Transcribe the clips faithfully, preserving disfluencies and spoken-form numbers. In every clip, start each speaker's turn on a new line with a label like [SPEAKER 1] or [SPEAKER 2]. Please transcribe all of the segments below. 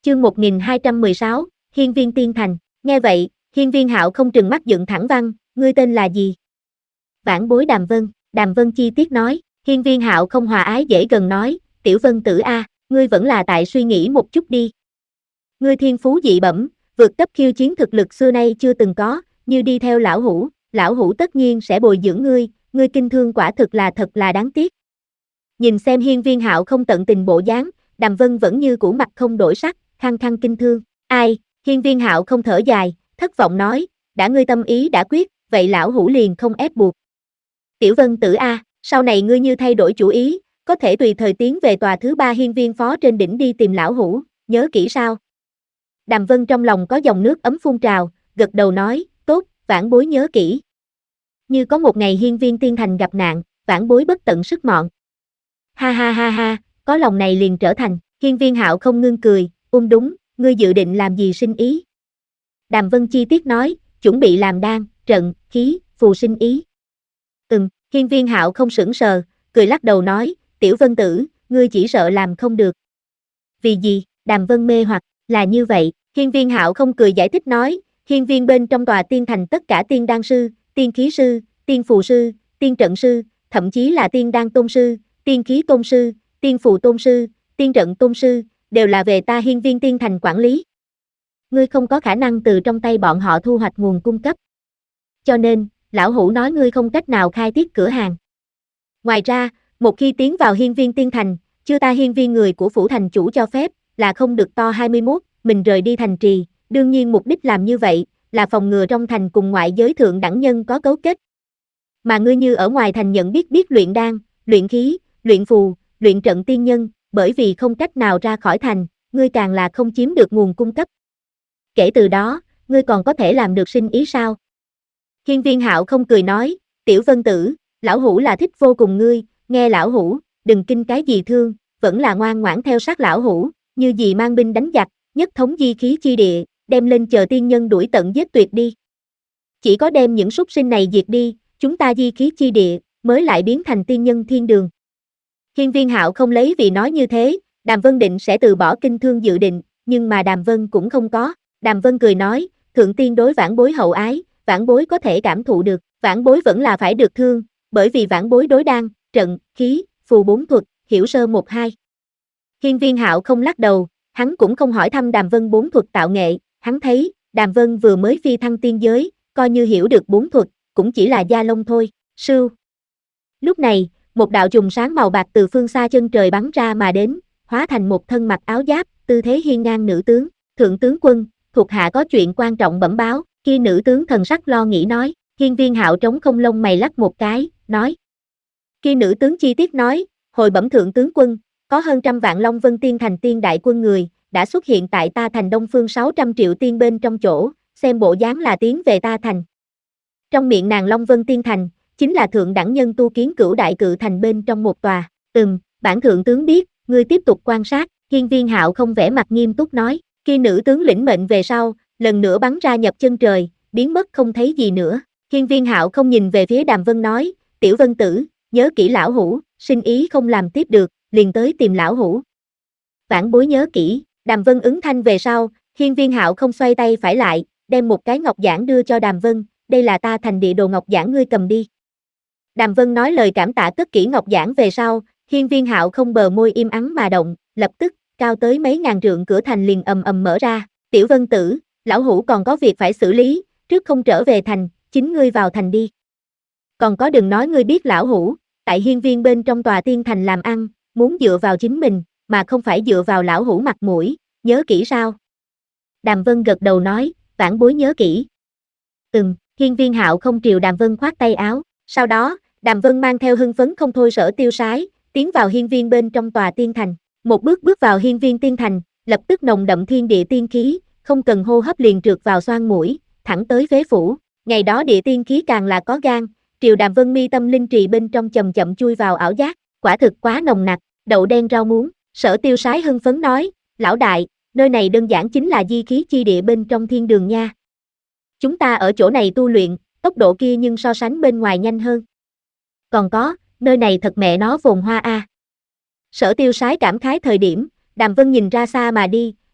[SPEAKER 1] Chương một nghìn hai trăm mười sáu, Hiên Viên Tiên Thành. Nghe vậy, Hiên Viên Hạo không trừng mắt dựng thẳng văn, ngươi tên là gì? Vãn bối Đàm Vân. Đàm Vân chi tiết nói. Hiên Viên Hạo không hòa ái dễ gần nói, Tiểu Vân tử a, ngươi vẫn là tại suy nghĩ một chút đi. Ngươi thiên phú dị bẩm, vượt cấp khiêu chiến thực lực xưa nay chưa từng có, như đi theo lão hủ, lão hủ tất nhiên sẽ bồi dưỡng ngươi, ngươi kinh thương quả thực là thật là đáng tiếc. Nhìn xem Hiên Viên Hạo không tận tình bộ dáng, Đàm Vân vẫn như cũ mặt không đổi sắc, khăng khăng kinh thương. Ai? Hiên Viên Hạo không thở dài, thất vọng nói, đã ngươi tâm ý đã quyết, vậy lão hủ liền không ép buộc. Tiểu Vân tử a, sau này ngươi như thay đổi chủ ý, có thể tùy thời tiến về tòa thứ ba hiên viên phó trên đỉnh đi tìm lão hủ, nhớ kỹ sao? Đàm Vân trong lòng có dòng nước ấm phun trào, gật đầu nói, tốt, vãn bối nhớ kỹ. Như có một ngày hiên viên tiên thành gặp nạn, vãn bối bất tận sức mọn. Ha ha ha ha, có lòng này liền trở thành. Hiên Viên Hạo không ngưng cười, ung đúng, ngươi dự định làm gì sinh ý? Đàm Vân chi tiết nói, chuẩn bị làm đan, trận, khí, phù sinh ý. Ừm, Hiên Viên Hạo không sững sờ, cười lắc đầu nói, Tiểu Vân tử, ngươi chỉ sợ làm không được. Vì gì? Đàm Vân mê hoặc, là như vậy. Hiên Viên Hạo không cười giải thích nói, hiên viên bên trong tòa tiên thành tất cả tiên đan sư, tiên khí sư, tiên phù sư, tiên trận sư, thậm chí là tiên đan tôn sư, tiên khí tôn sư, tiên phù tôn sư, tiên trận tôn sư, đều là về ta hiên viên tiên thành quản lý. Ngươi không có khả năng từ trong tay bọn họ thu hoạch nguồn cung cấp. Cho nên, lão hủ nói ngươi không cách nào khai thiết cửa hàng. Ngoài ra, một khi tiến vào hiên viên tiên thành, chưa ta hiên viên người của phủ thành chủ cho phép, là không được to hai mươi mốt, mình rời đi thành trì, đương nhiên mục đích làm như vậy, là phòng ngừa trong thành cùng ngoại giới thượng đẳng nhân có cấu kết. Mà ngươi như ở ngoài thành nhận biết biết luyện đan, luyện khí, luyện phù, luyện trận tiên nhân, bởi vì không cách nào ra khỏi thành, ngươi càng là không chiếm được nguồn cung cấp. Kể từ đó, ngươi còn có thể làm được sinh ý sao? Hiên Viên Hạo không cười nói, Tiểu Vân tử, lão hủ là thích vô cùng ngươi, nghe lão hủ, đừng kinh cái gì thương, vẫn là ngoan ngoãn theo sát lão hủ, như gì mang binh đánh giặc, nhất thống di khí chi địa, đem lên chờ tiên nhân đuổi tận giết tuyệt đi. Chỉ có đem những súc sinh này diệt đi, chúng ta di khí chi địa, mới lại biến thành tiên nhân thiên đường. Hiên Viên Hạo không lấy vì nói như thế, Đàm Vân định sẽ từ bỏ kinh thương dự định, nhưng mà Đàm Vân cũng không có. Đàm Vân cười nói, thượng tiên đối vãn bối hậu ái, vãn bối có thể cảm thụ được, vãn bối vẫn là phải được thương, bởi vì vãn bối đối đan, trận, khí, phù bốn thuật, hiểu sơ một hai. Hiên Viên Hạo không lắc đầu, hắn cũng không hỏi thăm Đàm Vân bốn thuật tạo nghệ, hắn thấy, Đàm Vân vừa mới phi thăng tiên giới, coi như hiểu được bốn thuật, cũng chỉ là da lông thôi, sưu. Lúc này, một đạo trùng sáng màu bạc từ phương xa chân trời bắn ra mà đến, hóa thành một thân mặc áo giáp, tư thế hiên ngang nữ tướng, thượng tướng quân, thuộc hạ có chuyện quan trọng bẩm báo, kia nữ tướng thần sắc lo nghĩ nói, Hiên Viên Hạo trống không lông mày lắc một cái, nói. Kia nữ tướng chi tiết nói, hồi bẩm thượng tướng quân, có hơn trăm vạn Long Vân Tiên thành tiên đại quân người, đã xuất hiện tại ta thành đông phương sáu trăm triệu tiên bên trong chỗ, xem bộ dáng là tiến về ta thành. Trong miệng nàng Long Vân Tiên thành, chính là thượng đẳng nhân tu kiến cửu đại cự thành bên trong một tòa. Ừm, bản thượng tướng biết, ngươi tiếp tục quan sát. Hiên Viên Hạo không vẻ mặt nghiêm túc nói, khi nữ tướng lĩnh mệnh về sau, lần nữa bắn ra nhập chân trời, biến mất không thấy gì nữa. Hiên Viên Hạo không nhìn về phía Đàm Vân nói, Tiểu Vân tử, nhớ kỹ lão hủ, sinh ý không làm tiếp được, liền tới tìm lão hủ. Vãn bối nhớ kỹ. Đàm Vân ứng thanh về sau, Hiên Viên Hạo không xoay tay phải lại, đem một cái ngọc giản đưa cho Đàm Vân, đây là ta thành địa đồ ngọc giản ngươi cầm đi. Đàm Vân nói lời cảm tạ cất kỹ ngọc giản về sau, Hiên Viên Hạo không bờ môi im ắng mà động, lập tức, cao tới mấy ngàn trượng cửa thành liền ầm ầm mở ra, Tiểu Vân tử, lão hủ còn có việc phải xử lý, trước không trở về thành, chính ngươi vào thành đi. Còn có đừng nói ngươi biết lão hủ, tại hiên viên bên trong tòa tiên thành làm ăn, muốn dựa vào chính mình, mà không phải dựa vào lão hủ mặt mũi, nhớ kỹ sao? Đàm Vân gật đầu nói, vãn bối nhớ kỹ. Ừm, Hiên Viên Hạo không triều Đàm Vân khoát tay áo, sau đó, Đàm Vân mang theo hưng phấn không thôi Sở Tiêu Sái, tiến vào hiên viên bên trong tòa tiên thành, một bước bước vào hiên viên tiên thành, lập tức nồng đậm thiên địa tiên khí, không cần hô hấp liền trượt vào xoang mũi, thẳng tới phế phủ, ngày đó địa tiên khí càng là có gan, triều Đàm Vân mi tâm linh trì bên trong chậm chậm chui vào ảo giác, quả thực quá nồng nặc, đậu đen rau muống. Sở Tiêu Sái hưng phấn nói, lão đại, nơi này đơn giản chính là di khí chi địa bên trong thiên đường nha. Chúng ta ở chỗ này tu luyện, tốc độ kia nhưng so sánh bên ngoài nhanh hơn. Còn có, nơi này thật mẹ nó phồn hoa a. À. Sở Tiêu Sái cảm khái thời điểm, Đàm Vân nhìn ra xa mà đi,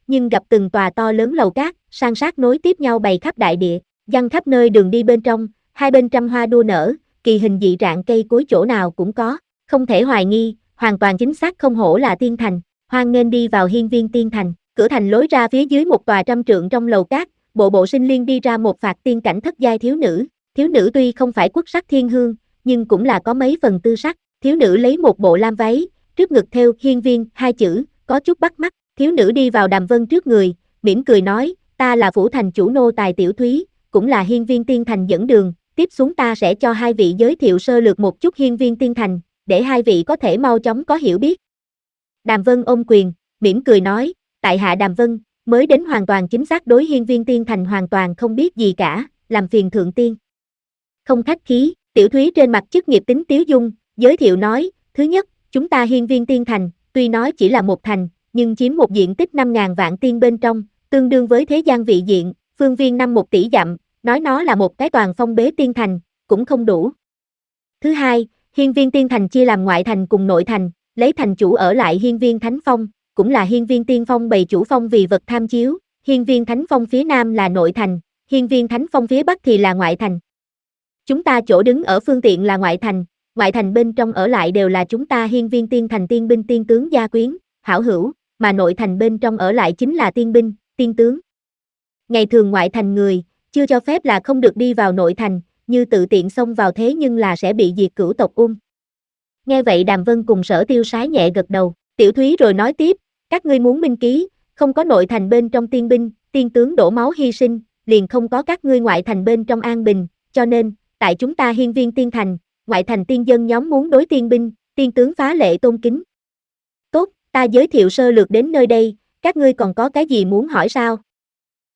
[SPEAKER 1] nhưng gặp từng tòa to lớn lầu cát, san sát nối tiếp nhau bày khắp đại địa, giăng khắp nơi đường đi bên trong, hai bên trăm hoa đua nở, kỳ hình dị trạng cây cối chỗ nào cũng có, không thể hoài nghi, hoàn toàn chính xác không hổ là tiên thành, hoan nghênh đi vào hiên viên tiên thành, cửa thành lối ra phía dưới một tòa trăm trượng trong lầu cát, bộ bộ sinh liên đi ra một phạt tiên cảnh thất giai thiếu nữ, thiếu nữ tuy không phải quốc sắc thiên hương, nhưng cũng là có mấy phần tư sắc, thiếu nữ lấy một bộ lam váy, trước ngực thêu hiên viên hai chữ, có chút bắt mắt, thiếu nữ đi vào Đàm Vân trước người, mỉm cười nói, ta là phủ thành chủ nô tài Tiểu Thúy, cũng là hiên viên tiên thành dẫn đường, tiếp xuống ta sẽ cho hai vị giới thiệu sơ lược một chút hiên viên tiên thành, để hai vị có thể mau chóng có hiểu biết. Đàm Vân ôm quyền, mỉm cười nói, tại hạ Đàm Vân, mới đến hoàn toàn chính xác đối hiên viên tiên thành hoàn toàn không biết gì cả, làm phiền thượng tiên. Không khách khí, Tiểu Thúy trên mặt chức nghiệp tính tiếu dung, giới thiệu nói, thứ nhất, chúng ta hiên viên tiên thành, tuy nói chỉ là một thành, nhưng chiếm một diện tích năm ngàn vạn tiên bên trong, tương đương với thế gian vị diện, phương viên năm một tỷ dặm, nói nó là một cái toàn phong bế tiên thành, cũng không đủ. Thứ hai, hiên viên tiên thành chia làm ngoại thành cùng nội thành, lấy thành chủ ở lại hiên viên thánh phong, cũng là hiên viên tiên phong bày chủ phong vì vật tham chiếu, hiên viên thánh phong phía nam là nội thành, hiên viên thánh phong phía bắc thì là ngoại thành. Chúng ta chỗ đứng ở phương tiện là ngoại thành, ngoại thành bên trong ở lại đều là chúng ta hiên viên tiên thành tiên binh tiên tướng gia quyến, hảo hữu, mà nội thành bên trong ở lại chính là tiên binh, tiên tướng. Ngày thường ngoại thành người, chưa cho phép là không được đi vào nội thành, như tự tiện xông vào thế nhưng là sẽ bị diệt cửu tộc ung. Nghe vậy Đàm Vân cùng Sở Tiêu sái nhẹ gật đầu, Tiểu Thúy rồi nói tiếp, các ngươi muốn minh ký, không có nội thành bên trong tiên binh, tiên tướng đổ máu hy sinh, liền không có các ngươi ngoại thành bên trong an bình, cho nên, tại chúng ta hiên viên tiên thành, ngoại thành tiên dân nhóm muốn đối tiên binh, tiên tướng phá lệ tôn kính. Tốt, ta giới thiệu sơ lược đến nơi đây, các ngươi còn có cái gì muốn hỏi sao?